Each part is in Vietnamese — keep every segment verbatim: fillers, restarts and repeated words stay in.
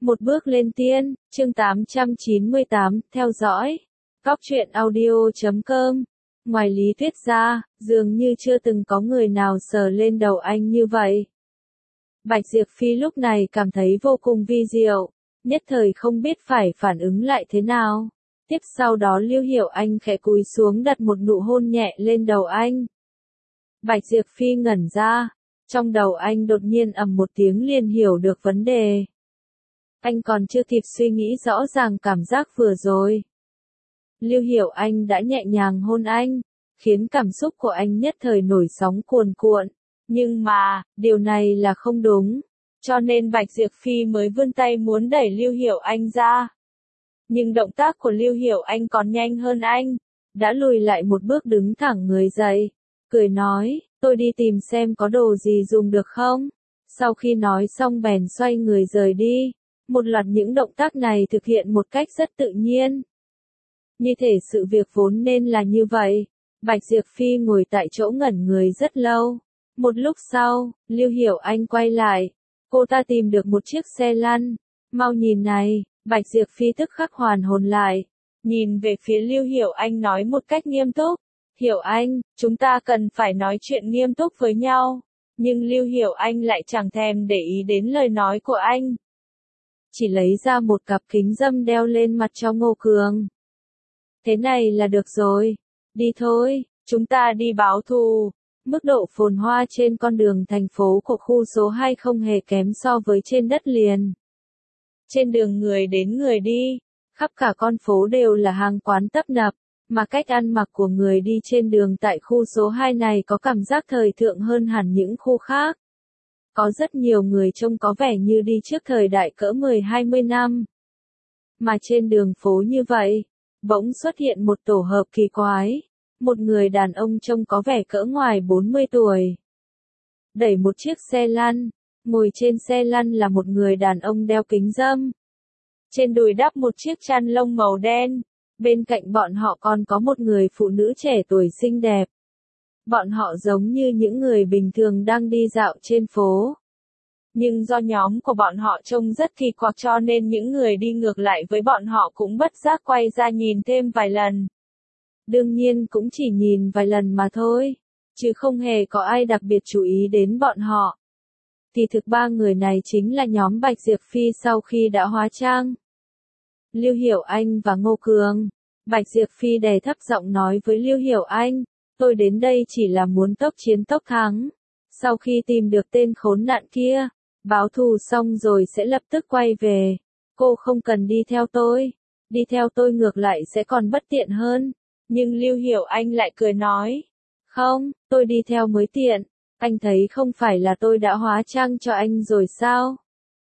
Một bước lên tiên, chương tám trăm chín mươi tám, theo dõi. Cóc truyện audio chấm com. Ngoài lý thuyết ra, dường như chưa từng có người nào sờ lên đầu anh như vậy. Bạch Diệp Phi lúc này cảm thấy vô cùng vi diệu, nhất thời không biết phải phản ứng lại thế nào. Tiếp sau đó Lưu Hiểu Anh khẽ cúi xuống đặt một nụ hôn nhẹ lên đầu anh. Bạch Diệp Phi ngẩn ra, trong đầu anh đột nhiên ầm một tiếng liền hiểu được vấn đề. Anh còn chưa kịp suy nghĩ rõ ràng cảm giác vừa rồi. Lưu Hiểu Anh đã nhẹ nhàng hôn anh, khiến cảm xúc của anh nhất thời nổi sóng cuồn cuộn. Nhưng mà, điều này là không đúng, cho nên Bạch Diệp Phi mới vươn tay muốn đẩy Lưu Hiểu Anh ra. Nhưng động tác của Lưu Hiểu Anh còn nhanh hơn anh, đã lùi lại một bước đứng thẳng người dậy, cười nói, tôi đi tìm xem có đồ gì dùng được không. Sau khi nói xong bèn xoay người rời đi. Một loạt những động tác này thực hiện một cách rất tự nhiên. Như thể sự việc vốn nên là như vậy. Bạch Diệp Phi ngồi tại chỗ ngẩn người rất lâu. Một lúc sau, Lưu Hiểu Anh quay lại. Cô ta tìm được một chiếc xe lăn. Mau nhìn này, Bạch Diệp Phi tức khắc hoàn hồn lại. Nhìn về phía Lưu Hiểu Anh nói một cách nghiêm túc. Hiểu Anh, chúng ta cần phải nói chuyện nghiêm túc với nhau. Nhưng Lưu Hiểu Anh lại chẳng thèm để ý đến lời nói của anh. Chỉ lấy ra một cặp kính râm đeo lên mặt cho Ngô Cường. Thế này là được rồi. Đi thôi, chúng ta đi báo thù. Mức độ phồn hoa trên con đường thành phố của khu số hai không hề kém so với trên đất liền. Trên đường người đến người đi, khắp cả con phố đều là hàng quán tấp nập, mà cách ăn mặc của người đi trên đường tại khu số hai này có cảm giác thời thượng hơn hẳn những khu khác. Có rất nhiều người trông có vẻ như đi trước thời đại cỡ mười hai mươi năm. Mà trên đường phố như vậy, bỗng xuất hiện một tổ hợp kỳ quái. Một người đàn ông trông có vẻ cỡ ngoài bốn mươi tuổi. Đẩy một chiếc xe lăn, ngồi trên xe lăn là một người đàn ông đeo kính râm. Trên đùi đắp một chiếc chăn lông màu đen, bên cạnh bọn họ còn có một người phụ nữ trẻ tuổi xinh đẹp. Bọn họ giống như những người bình thường đang đi dạo trên phố. Nhưng do nhóm của bọn họ trông rất kỳ quặc cho nên những người đi ngược lại với bọn họ cũng bất giác quay ra nhìn thêm vài lần. Đương nhiên cũng chỉ nhìn vài lần mà thôi, chứ không hề có ai đặc biệt chú ý đến bọn họ. Thì thực ba người này chính là nhóm Bạch Diệp Phi sau khi đã hóa trang. Lưu Hiểu Anh và Ngô Cường. Bạch Diệp Phi đè thấp giọng nói với Lưu Hiểu Anh. Tôi đến đây chỉ là muốn tốc chiến tốc thắng. Sau khi tìm được tên khốn nạn kia, báo thù xong rồi sẽ lập tức quay về. Cô không cần đi theo tôi. Đi theo tôi ngược lại sẽ còn bất tiện hơn. Nhưng Lưu Hiểu Anh lại cười nói. Không, tôi đi theo mới tiện. Anh thấy không phải là tôi đã hóa trang cho anh rồi sao?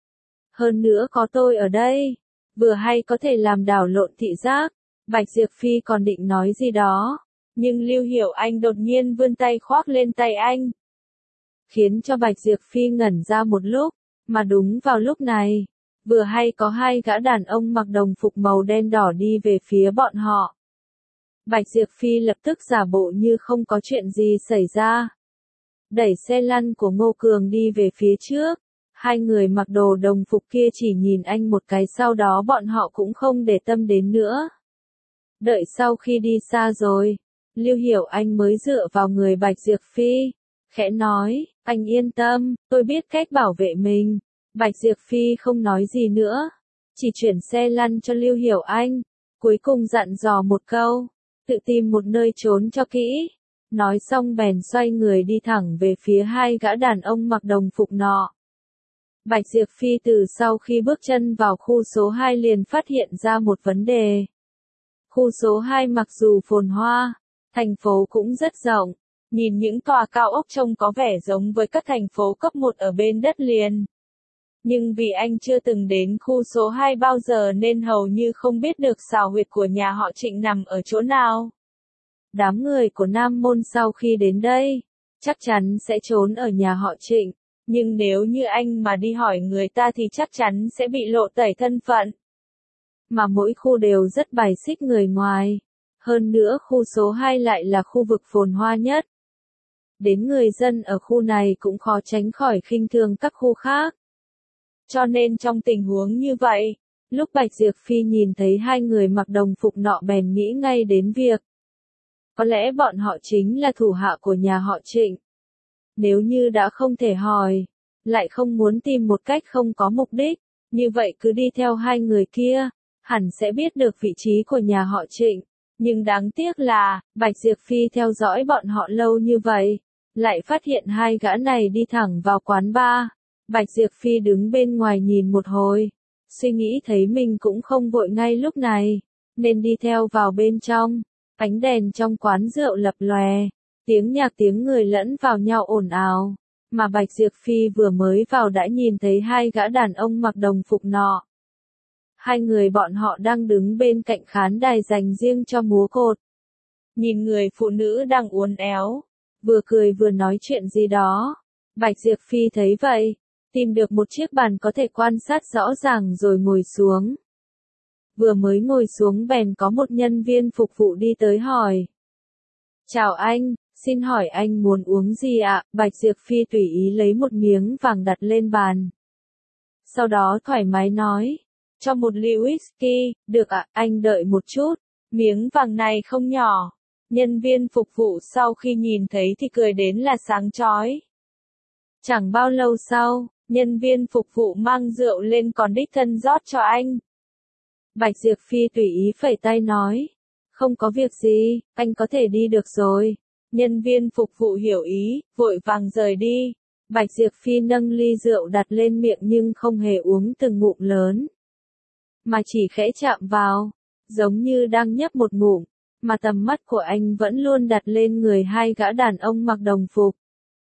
Hơn nữa có tôi ở đây. Vừa hay có thể làm đảo lộn thị giác. Bạch Diệp Phi còn định nói gì đó. Nhưng Lưu Hiểu Anh đột nhiên vươn tay khoác lên tay anh. Khiến cho Bạch Diệp Phi ngẩn ra một lúc, mà đúng vào lúc này, vừa hay có hai gã đàn ông mặc đồng phục màu đen đỏ đi về phía bọn họ. Bạch Diệp Phi lập tức giả bộ như không có chuyện gì xảy ra. Đẩy xe lăn của Ngô Cường đi về phía trước, hai người mặc đồ đồng phục kia chỉ nhìn anh một cái sau đó bọn họ cũng không để tâm đến nữa. Đợi sau khi đi xa rồi, Lưu Hiểu Anh mới dựa vào người Bạch Diệp Phi, khẽ nói, anh yên tâm, tôi biết cách bảo vệ mình. Bạch Diệp Phi không nói gì nữa, chỉ chuyển xe lăn cho Lưu Hiểu Anh, cuối cùng dặn dò một câu, tự tìm một nơi trốn cho kỹ. Nói xong bèn xoay người đi thẳng về phía hai gã đàn ông mặc đồng phục nọ. Bạch Diệp Phi từ sau khi bước chân vào khu số hai liền phát hiện ra một vấn đề. Khu số hai mặc dù phồn hoa, thành phố cũng rất rộng, nhìn những tòa cao ốc trông có vẻ giống với các thành phố cấp một ở bên đất liền. Nhưng vì anh chưa từng đến khu số hai bao giờ nên hầu như không biết được xào huyệt của nhà họ Trịnh nằm ở chỗ nào. Đám người của Nam Môn sau khi đến đây, chắc chắn sẽ trốn ở nhà họ Trịnh, nhưng nếu như anh mà đi hỏi người ta thì chắc chắn sẽ bị lộ tẩy thân phận. Mà mỗi khu đều rất bài xích người ngoài. Hơn nữa khu số hai lại là khu vực phồn hoa nhất. Đến người dân ở khu này cũng khó tránh khỏi khinh thường các khu khác. Cho nên trong tình huống như vậy, lúc Bạch Diệp Phi nhìn thấy hai người mặc đồng phục nọ bèn nghĩ ngay đến việc. Có lẽ bọn họ chính là thủ hạ của nhà họ Trịnh. Nếu như đã không thể hỏi, lại không muốn tìm một cách không có mục đích, như vậy cứ đi theo hai người kia, hẳn sẽ biết được vị trí của nhà họ Trịnh. Nhưng đáng tiếc là, Bạch Diệp Phi theo dõi bọn họ lâu như vậy, lại phát hiện hai gã này đi thẳng vào quán bar. Bạch Diệp Phi đứng bên ngoài nhìn một hồi, suy nghĩ thấy mình cũng không vội ngay lúc này, nên đi theo vào bên trong. Ánh đèn trong quán rượu lập lòe, tiếng nhạc tiếng người lẫn vào nhau ồn ào, mà Bạch Diệp Phi vừa mới vào đã nhìn thấy hai gã đàn ông mặc đồng phục nọ. Hai người bọn họ đang đứng bên cạnh khán đài dành riêng cho múa cột. Nhìn người phụ nữ đang uốn éo, vừa cười vừa nói chuyện gì đó. Bạch Diệp Phi thấy vậy, tìm được một chiếc bàn có thể quan sát rõ ràng rồi ngồi xuống. Vừa mới ngồi xuống bèn có một nhân viên phục vụ đi tới hỏi. Chào anh, xin hỏi anh muốn uống gì ạ? Bạch Diệp Phi tùy ý lấy một miếng vàng đặt lên bàn. Sau đó thoải mái nói. Cho một ly whisky, được ạ, anh đợi một chút, miếng vàng này không nhỏ. Nhân viên phục vụ sau khi nhìn thấy thì cười đến là sáng chói. Chẳng bao lâu sau, nhân viên phục vụ mang rượu lên còn đích thân rót cho anh. Bạch Diệp Phi tùy ý phẩy tay nói. Không có việc gì, anh có thể đi được rồi. Nhân viên phục vụ hiểu ý, vội vàng rời đi. Bạch Diệp Phi nâng ly rượu đặt lên miệng nhưng không hề uống từng ngụm lớn, mà chỉ khẽ chạm vào, giống như đang nhấp một ngụm, mà tầm mắt của anh vẫn luôn đặt lên người hai gã đàn ông mặc đồng phục.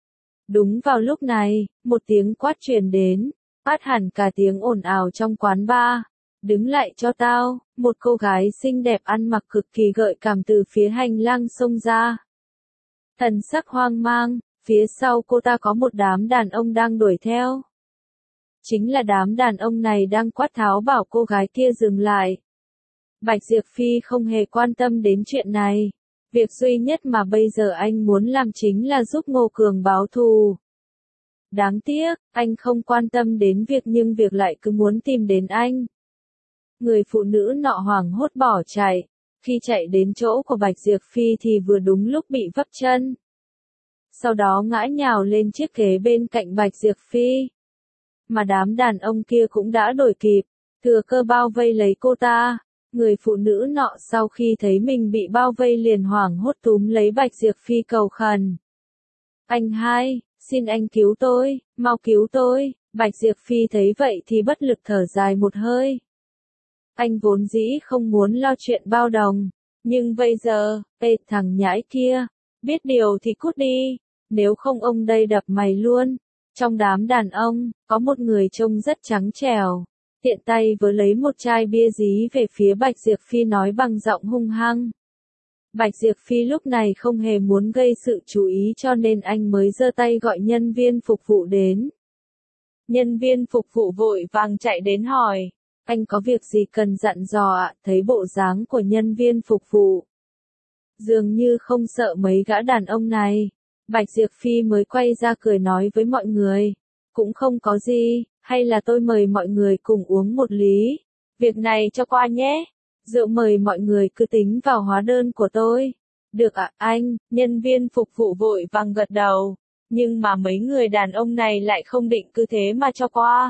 Đúng vào lúc này, một tiếng quát truyền đến, phát hẳn cả tiếng ồn ào trong quán bar. Đứng lại cho tao, một cô gái xinh đẹp ăn mặc cực kỳ gợi cảm từ phía hành lang xông ra. Thần sắc hoang mang, phía sau cô ta có một đám đàn ông đang đuổi theo. Chính là đám đàn ông này đang quát tháo bảo cô gái kia dừng lại. Bạch Diệp Phi không hề quan tâm đến chuyện này. Việc duy nhất mà bây giờ anh muốn làm chính là giúp Ngô Cường báo thù. Đáng tiếc, anh không quan tâm đến việc nhưng việc lại cứ muốn tìm đến anh. Người phụ nữ nọ hoảng hốt bỏ chạy. Khi chạy đến chỗ của Bạch Diệp Phi thì vừa đúng lúc bị vấp chân. Sau đó ngã nhào lên chiếc ghế bên cạnh Bạch Diệp Phi. Mà đám đàn ông kia cũng đã đuổi kịp, thừa cơ bao vây lấy cô ta. Người phụ nữ nọ sau khi thấy mình bị bao vây liền hoảng hốt túm lấy Bạch Diệp Phi cầu khẩn. Anh hai, xin anh cứu tôi, mau cứu tôi. Bạch Diệp Phi thấy vậy thì bất lực thở dài một hơi. Anh vốn dĩ không muốn lo chuyện bao đồng, nhưng bây giờ, ê thằng nhãi kia, biết điều thì cút đi, nếu không ông đây đập mày luôn. Trong đám đàn ông, có một người trông rất trắng trẻo, tiện tay vớ lấy một chai bia dí về phía Bạch Diệp Phi nói bằng giọng hung hăng. Bạch Diệp Phi lúc này không hề muốn gây sự chú ý cho nên anh mới giơ tay gọi nhân viên phục vụ đến. Nhân viên phục vụ vội vàng chạy đến hỏi, anh có việc gì cần dặn dò ạ? Thấy bộ dáng của nhân viên phục vụ, dường như không sợ mấy gã đàn ông này. Bạch Diệp Phi mới quay ra cười nói với mọi người, cũng không có gì, hay là tôi mời mọi người cùng uống một ly. Việc này cho qua nhé, rượu mời mọi người cứ tính vào hóa đơn của tôi. Được ạ, anh, nhân viên phục vụ vội vàng gật đầu, nhưng mà mấy người đàn ông này lại không định cứ thế mà cho qua.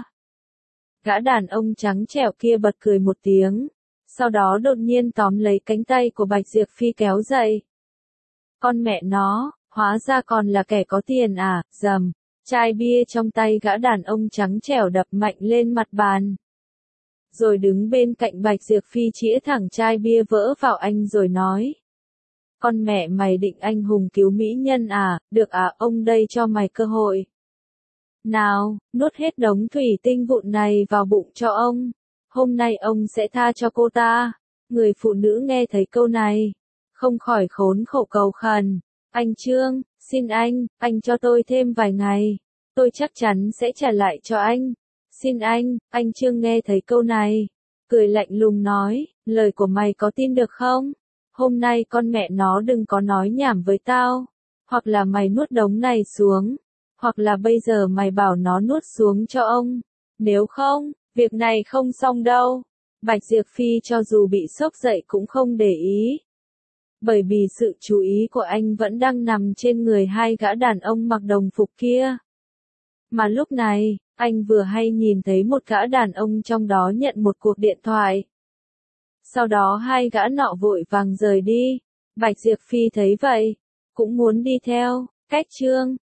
Gã đàn ông trắng trẻo kia bật cười một tiếng, sau đó đột nhiên tóm lấy cánh tay của Bạch Diệp Phi kéo dậy. Con mẹ nó! Hóa ra còn là kẻ có tiền à, dầm, chai bia trong tay gã đàn ông trắng trẻo đập mạnh lên mặt bàn. Rồi đứng bên cạnh Bạch Diệp Phi chĩa thẳng chai bia vỡ vào anh rồi nói. Con mẹ mày định anh hùng cứu mỹ nhân à, được à, ông đây cho mày cơ hội. Nào, nuốt hết đống thủy tinh vụn này vào bụng cho ông, hôm nay ông sẽ tha cho cô ta. Người phụ nữ nghe thấy câu này, không khỏi khốn khổ cầu khẩn. Anh Trương, xin anh, anh cho tôi thêm vài ngày, tôi chắc chắn sẽ trả lại cho anh. Xin anh, anh Trương nghe thấy câu này, cười lạnh lùng nói, lời của mày có tin được không? Hôm nay con mẹ nó đừng có nói nhảm với tao, hoặc là mày nuốt đống này xuống, hoặc là bây giờ mày bảo nó nuốt xuống cho ông. Nếu không, việc này không xong đâu. Bạch Diệp Phi cho dù bị sốc dậy cũng không để ý. Bởi vì sự chú ý của anh vẫn đang nằm trên người hai gã đàn ông mặc đồng phục kia. Mà lúc này, anh vừa hay nhìn thấy một gã đàn ông trong đó nhận một cuộc điện thoại. Sau đó hai gã nọ vội vàng rời đi. Bạch Diệp Phi thấy vậy, cũng muốn đi theo. Cách chương